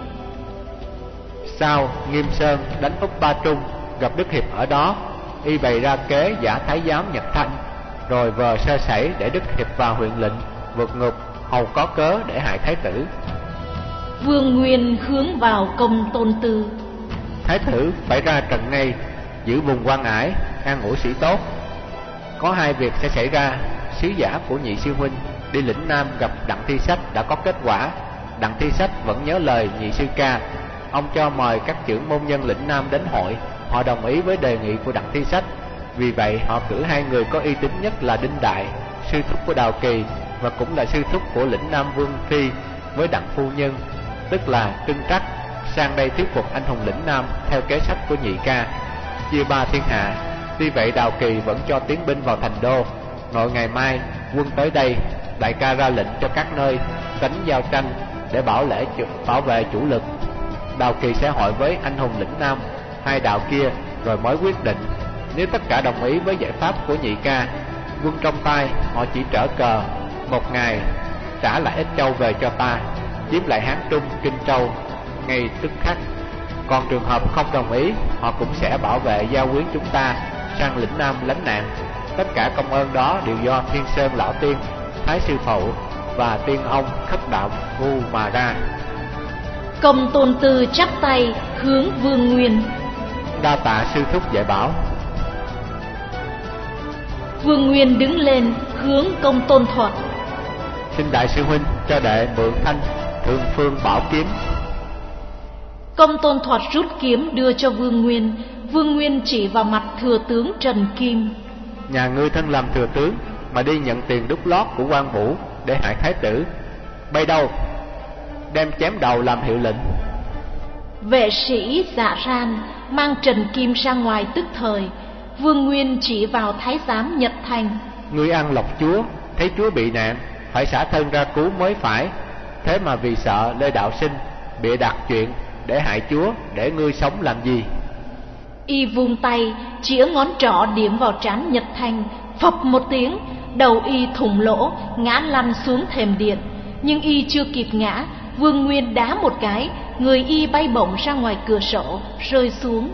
Sau Nghiêm Sơn đánh Úc Ba Trung, gặp Đức Hiệp ở đó, y bày ra kế giả thái giám Nhật Thanh, rồi vờ sơ sẩy để Đức Hiệp vào huyện lệnh, vượt ngục, hầu có cớ để hại thái tử. Vương Nguyên hướng vào Công Tôn Tư: Thái tử phải ra trận ngay, giữ vùng quan ải, an ủi sĩ tốt. Có hai việc sẽ xảy ra. Sứ giả của nhị sư huynh đi lĩnh Nam gặp Đặng Thi Sách đã có kết quả. Đặng Thi Sách vẫn nhớ lời nhị sư ca. Ông cho mời các trưởng môn nhân lĩnh Nam đến hội. Họ đồng ý với đề nghị của Đặng Thi Sách. Vì vậy họ cử hai người có uy tín nhất là Đinh Đại, sư thúc của Đào Kỳ, và cũng là sư thúc của lĩnh Nam Vương Phi với Đặng phu nhân, tức là Trưng Trắc, sang đây thuyết phục anh hùng lĩnh Nam theo kế sách của Nhị ca, chia ba thiên hạ. Tuy vậy Đào Kỳ vẫn cho tiến binh vào thành đô. Nội ngày mai quân tới đây, đại ca ra lệnh cho các nơi tránh giao tranh để bảo lễ bảo vệ chủ lực. Đào Kỳ sẽ hội với anh hùng lĩnh Nam hai đạo kia rồi mới quyết định. Nếu tất cả đồng ý với giải pháp của Nhị ca, quân trong tay họ chỉ trở cờ một ngày, trả lại ít châu về cho ta, chiếm lại Hán Trung, Kinh Châu ngay tức khắc. Còn trường hợp không đồng ý, họ cũng sẽ bảo vệ gia quyến chúng ta sang lĩnh Nam lánh nạn. Tất cả công ơn đó đều do Thiên Sơn lão tiên, Thái sư phụ và tiên ông khất đạo ngu mà ra. Công Tôn Tư chắp tay hướng Vương Nguyên. Đa tạ sư thúc dạy bảo. Vương Nguyên đứng lên hướng Công Tôn Thuật. Xin đại sư huynh cho đệ mượn thanh Thượng Phương Bảo kiếm. Công Tôn Thuật rút kiếm đưa cho Vương Nguyên. Vương Nguyên chỉ vào mặt thừa tướng Trần Kim. Nhà ngươi thân làm thừa tướng mà đi nhận tiền đút lót của quan vũ để hại thái tử, bay đâu? Đem chém đầu làm hiệu lệnh. Vệ sĩ dạ ran mang Trần Kim ra ngoài tức thời. Vương Nguyên chỉ vào thái giám Nhật Thành. Ngươi ăn lộc chúa, thấy chúa bị nạn, phải xả thân ra cứu mới phải. Thế mà vì sợ Lê Đạo Sinh bịa đặt chuyện để hại chúa, để ngươi sống làm gì? Y vung tay chĩa ngón trỏ điểm vào trán Nhật Thành. Phập một tiếng, đầu y thủng lỗ, ngã lăn xuống thềm điện. Nhưng y chưa kịp ngã, Vương Nguyên đá một cái, người y bay bổng ra ngoài cửa sổ, rơi xuống.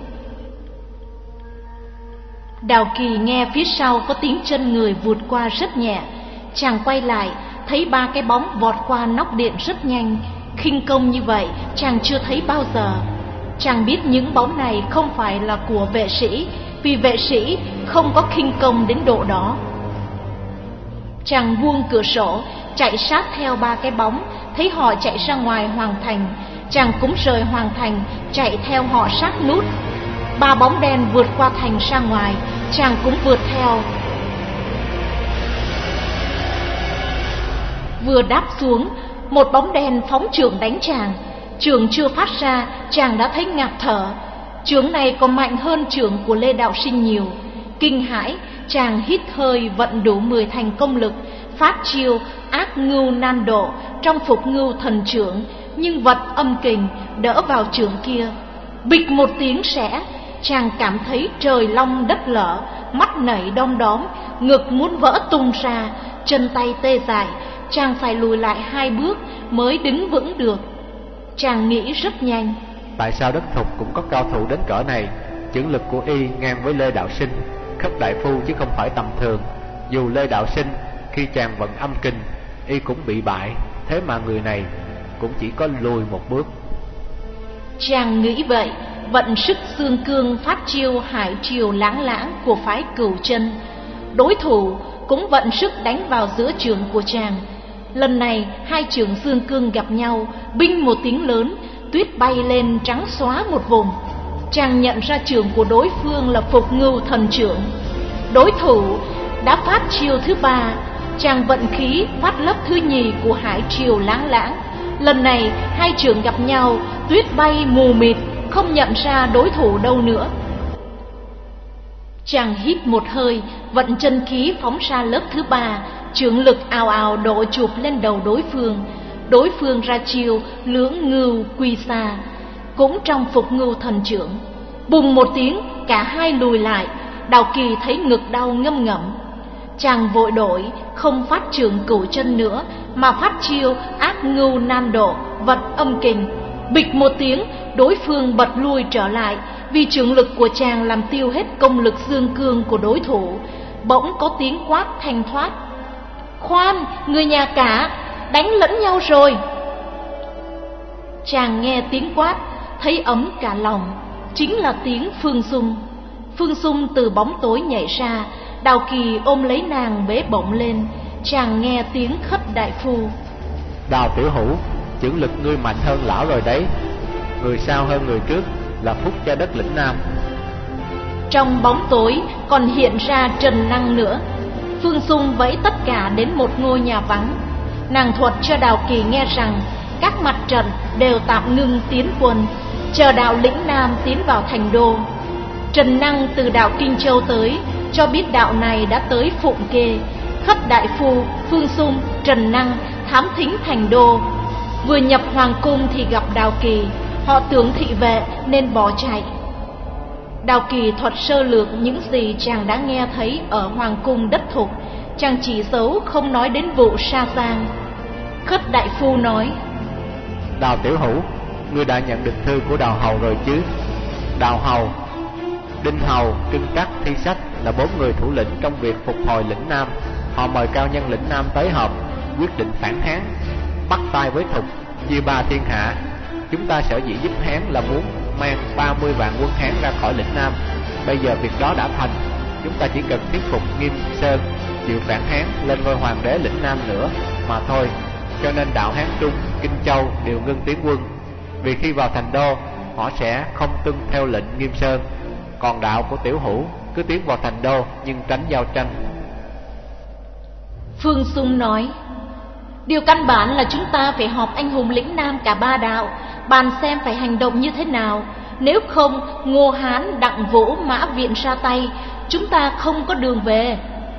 Đào Kỳ nghe phía sau có tiếng chân người vụt qua rất nhẹ. Chàng quay lại, thấy ba cái bóng vọt qua nóc điện rất nhanh. Khinh công như vậy chàng chưa thấy bao giờ. Chàng biết những bóng này không phải là của vệ sĩ, vì vệ sĩ không có khinh công đến độ đó. Chàng buông cửa sổ, chạy sát theo ba cái bóng, thấy họ chạy ra ngoài hoàng thành. Chàng cũng rời hoàng thành, chạy theo họ sát nút. Ba bóng đen vượt qua thành ra ngoài, chàng cũng vượt theo. Vừa đáp xuống, một bóng đen phóng chưởng đánh chàng. Chưởng chưa phát ra, chàng đã thấy ngạt thở. Chưởng này còn mạnh hơn chưởng của Lê Đạo Sinh nhiều. Kinh hãi, chàng hít hơi vận đủ mười thành công lực, phát chiêu ác ngưu nan độ trong phục ngưu thần chưởng, nhưng vật âm kình đỡ vào chưởng kia. Bịch một tiếng xẻ, chàng cảm thấy trời long đất lở, mắt nảy đom đóm, ngực muốn vỡ tung ra, chân tay tê dại. Chàng phải lùi lại hai bước mới đứng vững được. Chàng nghĩ rất nhanh. Tại sao đất Thục cũng có cao thủ đến cỡ này? Chưởng lực của y ngang với Lê Đạo Sinh, Khất đại phu chứ không phải tầm thường. Dù Lê Đạo Sinh khi chàng vận âm kinh, y cũng bị bại, thế mà người này cũng chỉ có lùi một bước. Chàng nghĩ vậy, vận sức xương cương phát chiêu hải triều lãng lãng của phái Cửu Chân. Đối thủ cũng vận sức đánh vào giữa chưởng của chàng. Lần này hai chưởng xương cương gặp nhau, binh một tiếng lớn, tuyết bay lên trắng xóa một vùng. Chàng nhận ra chưởng của đối phương là phục ngưu thần chưởng. Đối thủ đã phát chiêu thứ ba, chàng vận khí phát lớp thứ nhì của hải triều lãng lãng. Lần này hai chưởng gặp nhau, tuyết bay mù mịt, không nhận ra đối thủ đâu nữa. Chàng hít một hơi, vận chân khí phóng ra lớp thứ ba, chưởng lực ào ào đổ chụp lên đầu đối phương. Đối phương ra chiêu lưỡng ngưu quy xa, cũng trong phục ngưu thần chưởng. Bùng một tiếng, cả hai lùi lại. Đào Kỳ thấy ngực đau ngâm ngẫm. Chàng vội đổi, không phát chưởng Cửu Chân nữa, mà phát chiêu ác ngưu nan độ, vận âm kình. Bịch một tiếng, đối phương bật lui trở lại, vì chưởng lực của chàng làm tiêu hết công lực dương cương của đối thủ. Bỗng có tiếng quát thanh thoát: "Khoan, người nhà cả, đánh lẫn nhau rồi!" Chàng nghe tiếng quát, thấy ấm cả lòng, chính là tiếng Phương Dung. Phương Dung từ bóng tối nhảy ra, Đào Kỳ ôm lấy nàng bế bổng lên. Chàng nghe tiếng Khất đại phu: "Đào tiểu hữu, chưởng lực ngươi mạnh hơn lão rồi đấy. Người sau hơn người trước là phúc cho đất lĩnh Nam." Trong bóng tối còn hiện ra Trần Năng nữa. Phương Dung vẫy tất cả đến một ngôi nhà vắng. Nàng thuật cho Đào Kỳ nghe rằng các mặt trận đều tạm ngưng tiến quân, chờ đạo lĩnh Nam tiến vào thành đô. Trần Năng từ đạo Kinh Châu tới, cho biết đạo này đã tới Phụng Kê. Khất Đại Phu, Phương Xung, Trần Năng thám thính thành đô. Vừa nhập hoàng cung thì gặp Đào Kỳ. Họ tưởng thị vệ nên bỏ chạy. Đào Kỳ thuật sơ lược những gì chàng đã nghe thấy ở hoàng cung đất Thục. Chàng chỉ giấu không nói đến vụ Sa Giang. Khất Đại Phu nói: Đào tiểu hữu, ngươi đã nhận được thư của Đào hầu rồi chứ? Đào hầu, Đinh hầu, Trưng Trắc, Thi Sách là bốn người thủ lĩnh trong việc phục hồi lĩnh Nam. Họ mời cao nhân lĩnh Nam tới họp, quyết định phản Hán, bắt tay với Thục, chia ba thiên hạ. Chúng ta sở dĩ giúp Hán là muốn mang ba mươi vạn quân Hán ra khỏi lĩnh Nam. Bây giờ việc đó đã thành, chúng ta chỉ cần thuyết phục Nghiêm Sơn chịu phản Hán lên ngôi hoàng đế lĩnh Nam nữa mà thôi. Cho nên đạo Hán Trung, Kinh Châu đều ngưng tiến quân, vì khi vào thành đô họ sẽ không tuân theo lệnh Nghiêm Sơn. Còn đạo của tiểu hữu cứ tiến vào thành đô nhưng tránh giao tranh. Phương Xung nói: Điều căn bản là chúng ta phải họp anh hùng lĩnh Nam cả ba đạo, bàn xem phải hành động như thế nào. Nếu không, Ngô Hán, Đặng Vũ, Mã Viện ra tay, chúng ta không có đường về.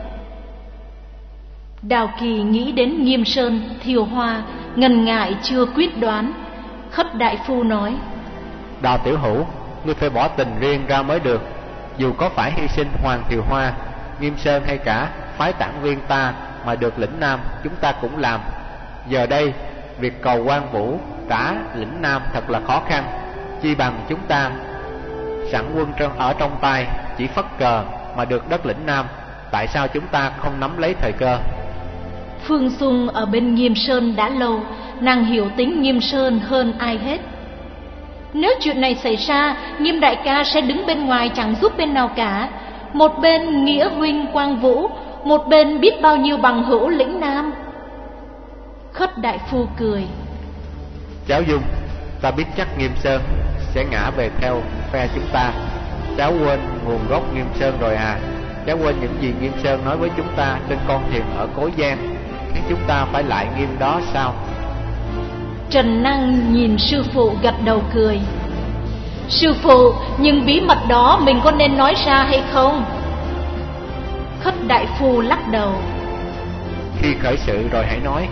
Đào Kỳ nghĩ đến Nghiêm Sơn, Thiều Hoa, ngần ngại chưa quyết đoán. Khất Đại Phu nói: Đào tiểu hữu, ngươi phải bỏ tình riêng ra mới được. Dù có phải hy sinh Hoàng Thiều Hoa, Nghiêm Sơn hay cả phái tản viên ta mà được lĩnh Nam, chúng ta cũng làm. Giờ đây việc cầu Quan Vũ trả lĩnh Nam thật là khó khăn, chi bằng chúng ta sẵn quân ở trong tay, chỉ phất cờ mà được đất lĩnh Nam. Tại sao chúng ta không nắm lấy thời cơ? Phương Xung ở bên Nghiêm Sơn đã lâu, nàng hiểu tính Nghiêm Sơn hơn ai hết. Nếu chuyện này xảy ra, Nghiêm đại ca sẽ đứng bên ngoài chẳng giúp bên nào cả. Một bên nghĩa huynh Quang Vũ, một bên biết bao nhiêu bằng hữu lĩnh Nam. Khất Đại Phu cười: Cháu Dung, ta biết chắc Nghiêm Sơn sẽ ngã về theo phe chúng ta. Cháu quên nguồn gốc Nghiêm Sơn rồi à? Cháu quên những gì Nghiêm Sơn nói với chúng ta trên con thuyền ở Cối Giang, khiến chúng ta phải lại Nghiêm đó sao? Trần Năng nhìn sư phụ gật đầu cười: Sư phụ, nhưng bí mật đó mình có nên nói ra hay không? Khất Đại Phu lắc đầu: Khi khởi sự rồi hãy nói.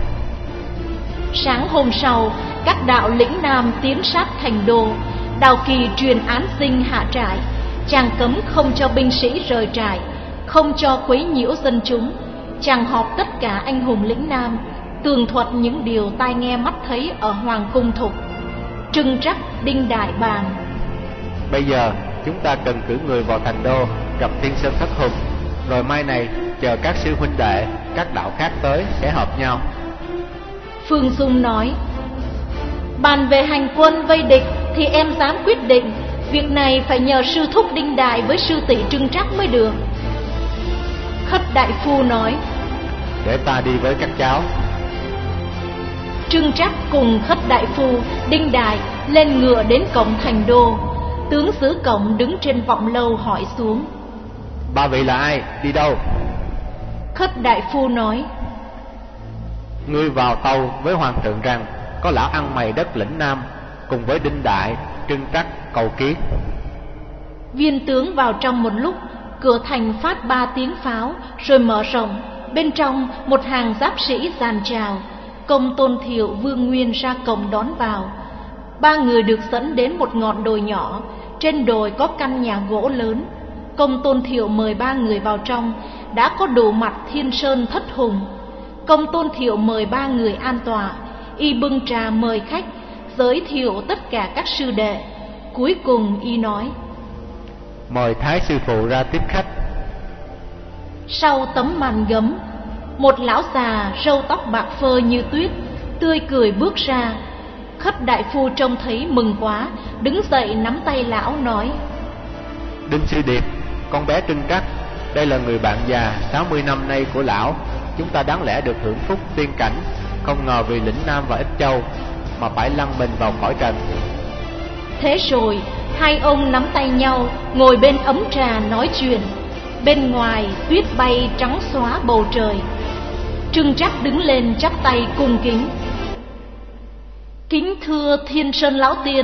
Sáng hôm sau, các đạo lĩnh Nam tiến sát thành đô. Đào Kỳ truyền án dinh hạ trại. Chàng cấm không cho binh sĩ rời trại, không cho quấy nhiễu dân chúng. Chàng họp tất cả anh hùng lĩnh Nam, tường thuật những điều tai nghe mắt thấy ở Hoàng cung Thục. Trưng Trắc, Đinh Đại bàn: Bây giờ chúng ta cần cử người vào thành đô gặp Thiên Sơn Thất Hùng, rồi mai này chờ các sư huynh đệ các đạo khác tới sẽ hợp nhau. Phương Dung nói: Bàn về hành quân vây địch thì em dám quyết định. Việc này phải nhờ sư thúc Đinh Đại với sư tỷ Trưng Trắc mới được. Khất Đại Phu nói: Để ta đi với các cháu. Trưng Trắc cùng Khất Đại Phu, Đinh Đại lên ngựa đến cổng thành đô. Tướng sứ cổng đứng trên vọng lâu hỏi xuống: Ba vị là ai, đi đâu? Khất Đại Phu nói: Ngươi vào tâu với hoàng thượng rằng có lão ăn mày đất lĩnh Nam cùng với Đinh Đại, Trưng Trắc cầu kiến. Viên tướng vào trong một lúc, cửa thành phát ba tiếng pháo rồi mở rộng. Bên trong một hàng giáp sĩ dàn chào. Công Tôn Thiệu, Vương Nguyên ra cổng đón vào. Ba người được dẫn đến một ngọn đồi nhỏ. Trên đồi có căn nhà gỗ lớn. Công Tôn Thiệu mời ba người vào trong. Đã có đủ mặt Thiên Sơn Thất Hùng. Công Tôn Thiệu mời ba người an tọa. Y bưng trà mời khách, giới thiệu tất cả các sư đệ. Cuối cùng y nói: Mời Thái sư phụ ra tiếp khách. Sau tấm màn gấm, một lão già râu tóc bạc phơ như tuyết, tươi cười bước ra. Khất Đại Phu trông thấy mừng quá, đứng dậy nắm tay lão nói: Đinh Sư Điệp, con bé Trưng Trắc, đây là người bạn già sáu mươi năm nay của lão. Chúng ta đáng lẽ được hưởng phúc tiên cảnh, không ngờ vì lĩnh Nam và Ích Châu mà phải lăn mình vào cõi trần. Thế rồi hai ông nắm tay nhau, ngồi bên ấm trà nói chuyện. Bên ngoài tuyết bay trắng xóa bầu trời. Trưng Trắc đứng lên chắp tay cung kính: Kính thưa Thiên Sơn Lão Tiên,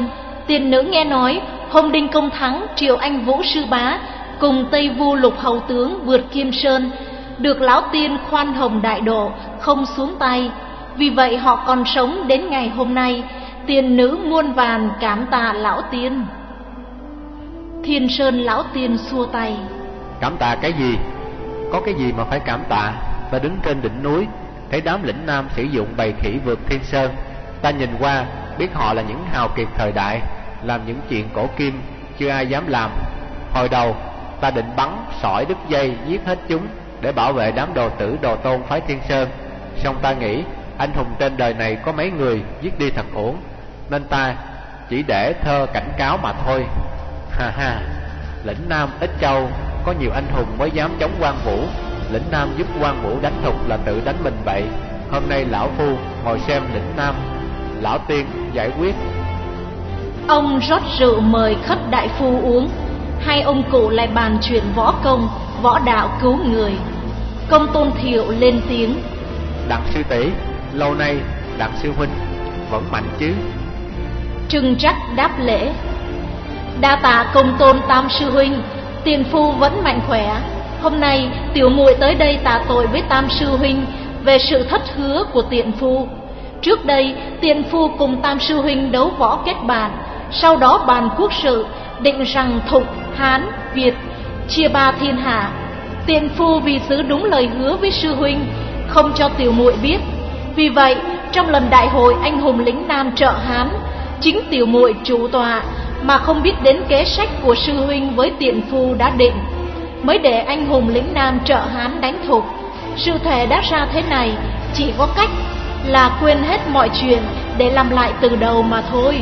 Tiền nữ nghe nói hôm Đinh Công Thắng triệu anh Vũ Sư Bá cùng Tây Vu Lục Hầu Tướng vượt Kim Sơn, được Lão Tiên khoan hồng đại độ, không xuống tay. Vì vậy họ còn sống đến ngày hôm nay. Tiền nữ muôn vàn cảm tạ Lão Tiên. Thiên Sơn Lão Tiên xua tay. Cảm tạ cái gì? Có cái gì mà phải cảm tạ? Ta đứng trên đỉnh núi, thấy đám lĩnh nam sử dụng bầy khỉ vượt Thiên Sơn. Ta nhìn qua, biết họ là những hào kiệt thời đại, làm những chuyện cổ kim chưa ai dám làm. Hồi đầu, ta định bắn sỏi đứt dây giết hết chúng để bảo vệ đám đồ tử đồ tôn phái Thiên Sơn. Song ta nghĩ anh hùng trên đời này có mấy người, giết đi thật uổng, nên ta chỉ để thơ cảnh cáo mà thôi. Ha ha, lĩnh nam ít châu có nhiều anh hùng mới dám chống Quan Vũ. Lĩnh nam giúp Quan Vũ đánh Thục là tự đánh mình vậy. Hôm nay lão phu ngồi xem lĩnh nam Lão Tiên giải quyết. Ông rót rượu mời khách đại phu uống. Hai ông cụ lại bàn chuyện võ công, võ đạo cứu người. Công Tôn Thiệu lên tiếng. Đặng sư tỷ, lâu nay Đặng sư huynh vẫn mạnh chứ? Trưng Trắc đáp lễ. Đa tạ Công Tôn tam sư huynh, tiền phu vẫn mạnh khỏe. Hôm nay tiểu muội tới đây tạ tội với tam sư huynh về sự thất hứa của tiện phu. Trước đây tiện phu cùng tam sư huynh đấu võ kết bạn, sau đó bàn quốc sự, định rằng Thục, Hán, Việt chia ba thiên hạ. Tiện phu vì giữ đúng lời hứa với sư huynh, không cho tiểu muội biết. Vì vậy trong lần đại hội anh hùng lĩnh nam trợ Hán, chính tiểu muội chủ tọa mà không biết đến kế sách của sư huynh với tiện phu đã định, mới để anh hùng lĩnh nam trợ Hán đánh Thục. Sự thể đã ra thế này, chỉ có cách là quên hết mọi chuyện để làm lại từ đầu mà thôi.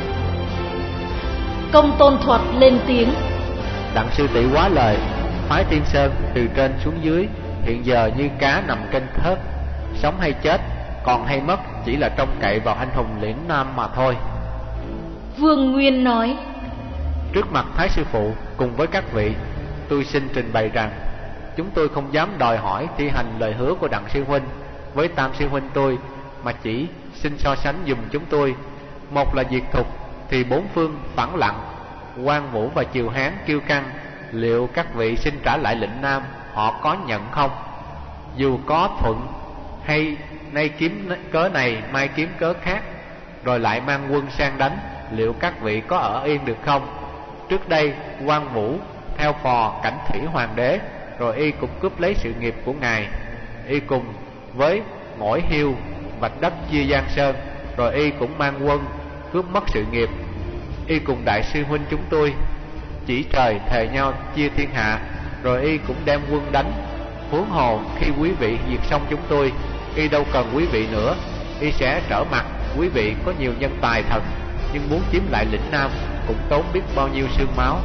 Công Tôn Thuật lên tiếng. Đặng sư tỷ quá lời. Phái Tiên Sơn từ trên xuống dưới hiện giờ như cá nằm kênh thớt, sống hay chết, còn hay mất chỉ là trông cậy vào anh hùng lĩnh nam mà thôi. Vương Nguyên nói. Trước mặt Thái sư phụ cùng với các vị, tôi xin trình bày rằng chúng tôi không dám đòi hỏi thi hành lời hứa của Đặng sư huynh với tam sư huynh tôi, mà chỉ xin so sánh dùm chúng tôi. Một là diệt Thục thì bốn phương phẳng lặng, Quan Vũ và Triều Hán kiêu căng, liệu các vị xin trả lại lĩnh nam họ có nhận không? Dù có thuận hay nay kiếm cớ này mai kiếm cớ khác, rồi lại mang quân sang đánh, liệu các vị có ở yên được không? Trước đây Quan Vũ theo phò Cảnh Thủy hoàng đế, rồi y cũng cướp lấy sự nghiệp của ngài. Y cùng với Ngõi Hiêu vạch đất chia Giang Sơn, rồi y cũng mang quân cướp mất sự nghiệp. Y cùng đại sư huynh chúng tôi chỉ trời thề nhau chia thiên hạ, rồi y cũng đem quân đánh. Huống hồ khi quý vị diệt xong chúng tôi, y đâu cần quý vị nữa, y sẽ trở mặt. Quý vị có nhiều nhân tài thật, nhưng muốn chiếm lại lĩnh nam cũng tốn biết bao nhiêu xương máu.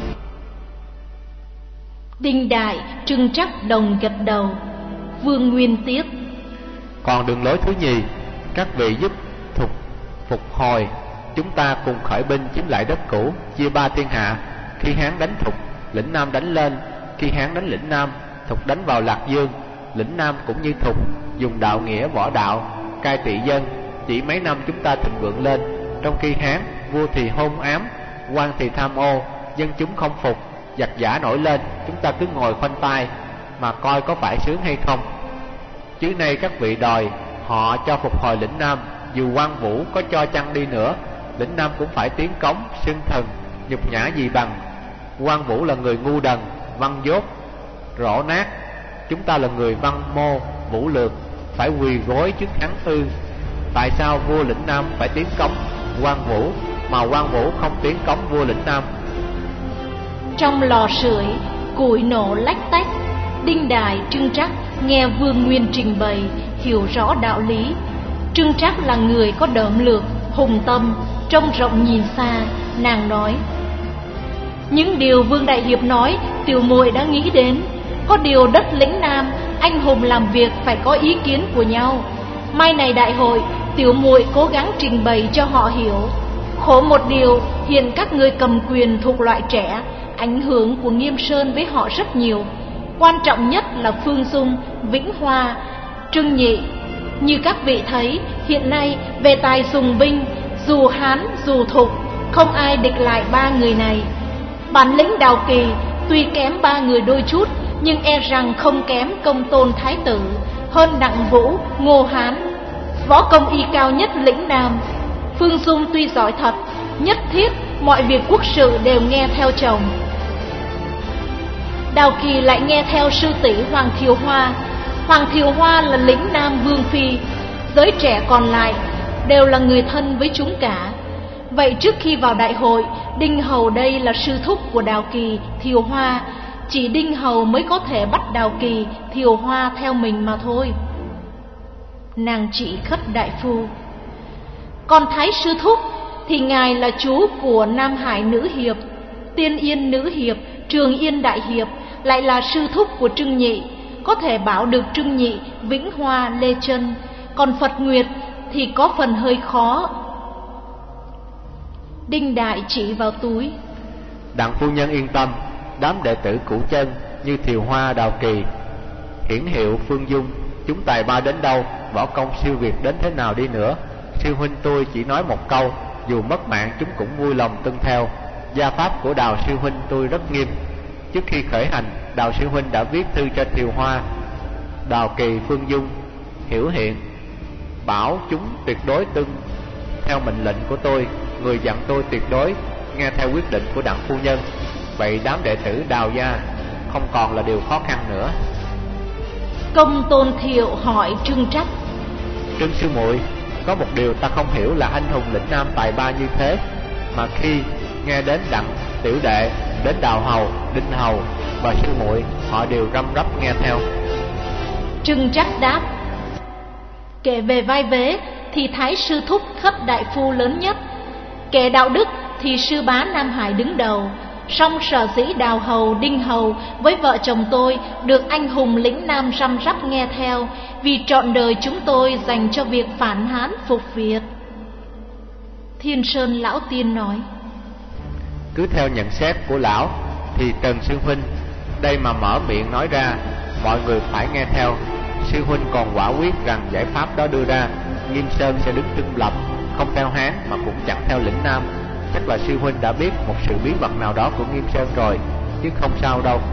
Đinh Đại, Trưng Trắc đồng gật đầu. Vương Nguyên tiếp. Còn đường lối thứ nhì, các vị giúp Thục phục hồi, chúng ta cùng khởi binh chiếm lại đất cũ, chia ba thiên hạ. Khi Hán đánh Thục, lĩnh nam đánh lên; khi Hán đánh lĩnh nam, Thục đánh vào Lạc Dương. Lĩnh nam cũng như Thục, dùng đạo nghĩa võ đạo, cai trị dân. Chỉ mấy năm chúng ta thịnh vượng lên. Trong khi Hán, vua thì hôn ám, quan thì tham ô, dân chúng không phục, giặc giả nổi lên, chúng ta cứ ngồi khoanh tay mà coi có phải sướng hay không. Chứ nay các vị đòi họ cho phục hồi lĩnh nam, dù Quan Vũ có cho chăng đi nữa, lĩnh nam cũng phải tiến cống xưng thần, nhục nhã gì bằng. Quan Vũ là người ngu đần, văn dốt, rỗ nát; chúng ta là người văn mô, vũ lược, phải quỳ gối trước hắn ư? Tại sao vua lĩnh nam phải tiến cống Quan Vũ, mà Quan Vũ không tiến cống vua lĩnh nam? Trong lò sưởi, củi nổ lách tách. Đinh Đại, Trưng Trắc nghe Vương Nguyên trình bày, hiểu rõ đạo lý. Trưng Trắc là người có đỡm lược, hùng tâm, trông rộng nhìn xa. Nàng nói: những điều Vương Đại Hiệp nói, tiểu muội đã nghĩ đến. Có điều đất lĩnh nam, anh hùng làm việc phải có ý kiến của nhau. Mai này đại hội, tiểu muội cố gắng trình bày cho họ hiểu. Khổ một điều, hiện các ngươi cầm quyền thuộc loại trẻ, ảnh hưởng của Nghiêm Sơn với họ rất nhiều. Quan trọng nhất là Phương Dung, Vĩnh Hoa, Trưng Nhị. Như các vị thấy, hiện nay về tài dùng binh, dù Hán dù Thục, không ai địch lại ba người này. Bản lĩnh Đào Kỳ tuy kém ba người đôi chút, nhưng e rằng không kém Công Tôn Thái Tử, hơn Đặng Vũ, Ngô Hán. Võ công y cao nhất lĩnh Nam. Phương Dung tuy giỏi thật, nhất thiết mọi việc quốc sự đều nghe theo chồng. Đào Kỳ lại nghe theo sư tỷ Hoàng Thiều Hoa. Hoàng Thiều Hoa là lĩnh Nam vương phi, giới trẻ còn lại đều là người thân với chúng cả. Vậy trước khi vào đại hội, Đinh Hầu đây là sư thúc của Đào Kỳ, Thiều Hoa. Chỉ Đinh Hầu mới có thể bắt Đào Kỳ, Thiều Hoa theo mình mà thôi. Nàng chỉ khất đại phu. Còn Thái sư thúc thì ngài là chú của Nam Hải nữ hiệp, Tiên Yên nữ hiệp, Trường Yên đại hiệp, lại là sư thúc của Trưng Nhị, có thể bảo được Trưng Nhị, Vĩnh Hoa, Lê Chân. Còn Phật Nguyệt thì có phần hơi khó. Đinh Đại chỉ vào túi. Đặng phu nhân yên tâm, đám đệ tử cũ chân như Thiều Hoa, Đào Kỳ, Hiển Hiệu, Phương Dung, chúng tài ba đến đâu, võ công siêu việt đến thế nào đi nữa, sư huynh tôi chỉ nói một câu, dù mất mạng chúng cũng vui lòng tuân theo. Gia pháp của Đào sư huynh tôi rất nghiêm. Trước khi khởi hành, Đào sư huynh đã viết thư cho Thiều Hoa, Đào Kỳ, Phương Dung, Hiểu Hiện, bảo chúng tuyệt đối tuân theo mệnh lệnh của tôi. Người dặn tôi tuyệt đối nghe theo quyết định của Đặng phu nhân. Vậy đám đệ tử Đào gia không còn là điều khó khăn nữa. Công Tôn Thiệu hỏi Trương Trắc. Trương sư muội, có một điều ta không hiểu là anh hùng lĩnh Nam tài ba như thế, mà khi nghe đến Đặng tiểu đệ, đến Đào hầu, Đinh hầu và sư muội, họ đều răm rắp nghe theo. Trương Trắc đáp. Kể về vai vế thì Thái sư thúc Khất đại phu lớn nhất, kể đạo đức thì sư bá Nam Hải đứng đầu. Song sở dĩ Đào hầu, Đinh hầu với vợ chồng tôi được anh hùng lĩnh Nam răm rắp nghe theo, vì trọn đời chúng tôi dành cho việc phản Hán phục Việt. Thiên Sơn lão tiên nói. Cứ theo nhận xét của lão thì Trần sư huynh đây mà mở miệng nói ra, mọi người phải nghe theo. Sư huynh còn quả quyết rằng giải pháp đó đưa ra, Nghiêm Sơn sẽ đứng trung lập, không theo Hán mà cũng chẳng theo lĩnh Nam. Chắc là sư huynh đã biết một sự bí mật nào đó của Nghiêm Sơn rồi, chứ không sao đâu.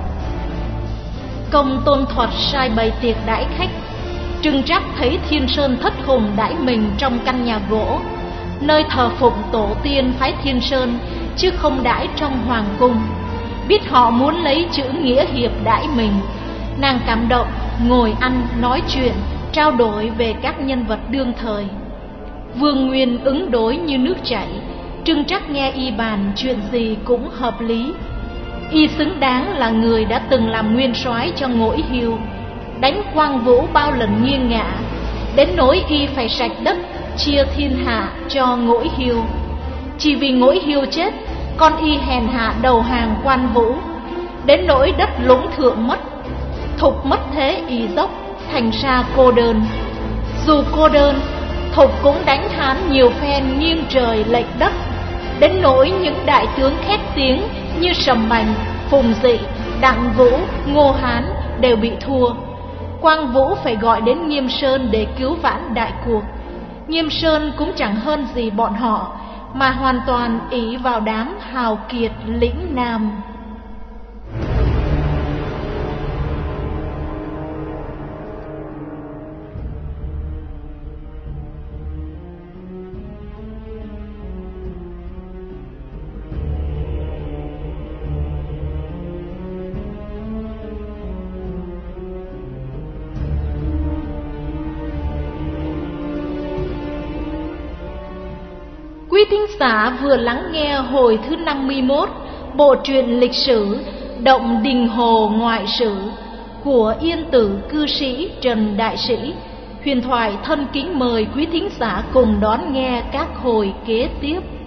Công Tôn Thuật sai bày tiệc đãi khách. Trương Trắc thấy Thiên Sơn thất hùng đãi mình trong căn nhà gỗ, nơi thờ phụng tổ tiên phái Thiên Sơn, chứ không đãi trong hoàng cung. Biết họ muốn lấy chữ nghĩa hiệp đãi mình, nàng cảm động, ngồi ăn, nói chuyện, trao đổi về các nhân vật đương thời. Vương Nguyên ứng đối như nước chảy. Trương Trắc nghe y bàn chuyện gì cũng hợp lý. Y xứng đáng là người đã từng làm nguyên soái cho Ngỗi Hiêu, đánh Quang Vũ bao lần nghiêng ngã, đến nỗi y phải sạch đất chia thiên hạ cho Ngỗi Hiêu. Chỉ vì Ngỗi Hiêu chết, con y hèn hạ đầu hàng Quan Vũ, đến nỗi đất lũng thượng mất, Thục mất thế y dốc, thành ra cô đơn. Dù cô đơn, Thục cũng đánh Hán nhiều phen nghiêng trời lệch đất, đến nỗi những đại tướng khét tiếng như Sầm Bành, Phùng Dị, Đặng Vũ, Ngô Hán đều bị thua. Quang Vũ phải gọi đến Nghiêm Sơn để cứu vãn đại cuộc. Nghiêm Sơn cũng chẳng hơn gì bọn họ, mà hoàn toàn ỷ vào đám hào kiệt lĩnh Nam. Quý thính giả vừa lắng nghe hồi thứ năm mươi mốt bộ truyện lịch sử Động Đình Hồ Ngoại Sử của Yên Tử cư sĩ Trần Đại Sĩ. Huyền Thoại thân kính mời quý thính giả cùng đón nghe các hồi kế tiếp.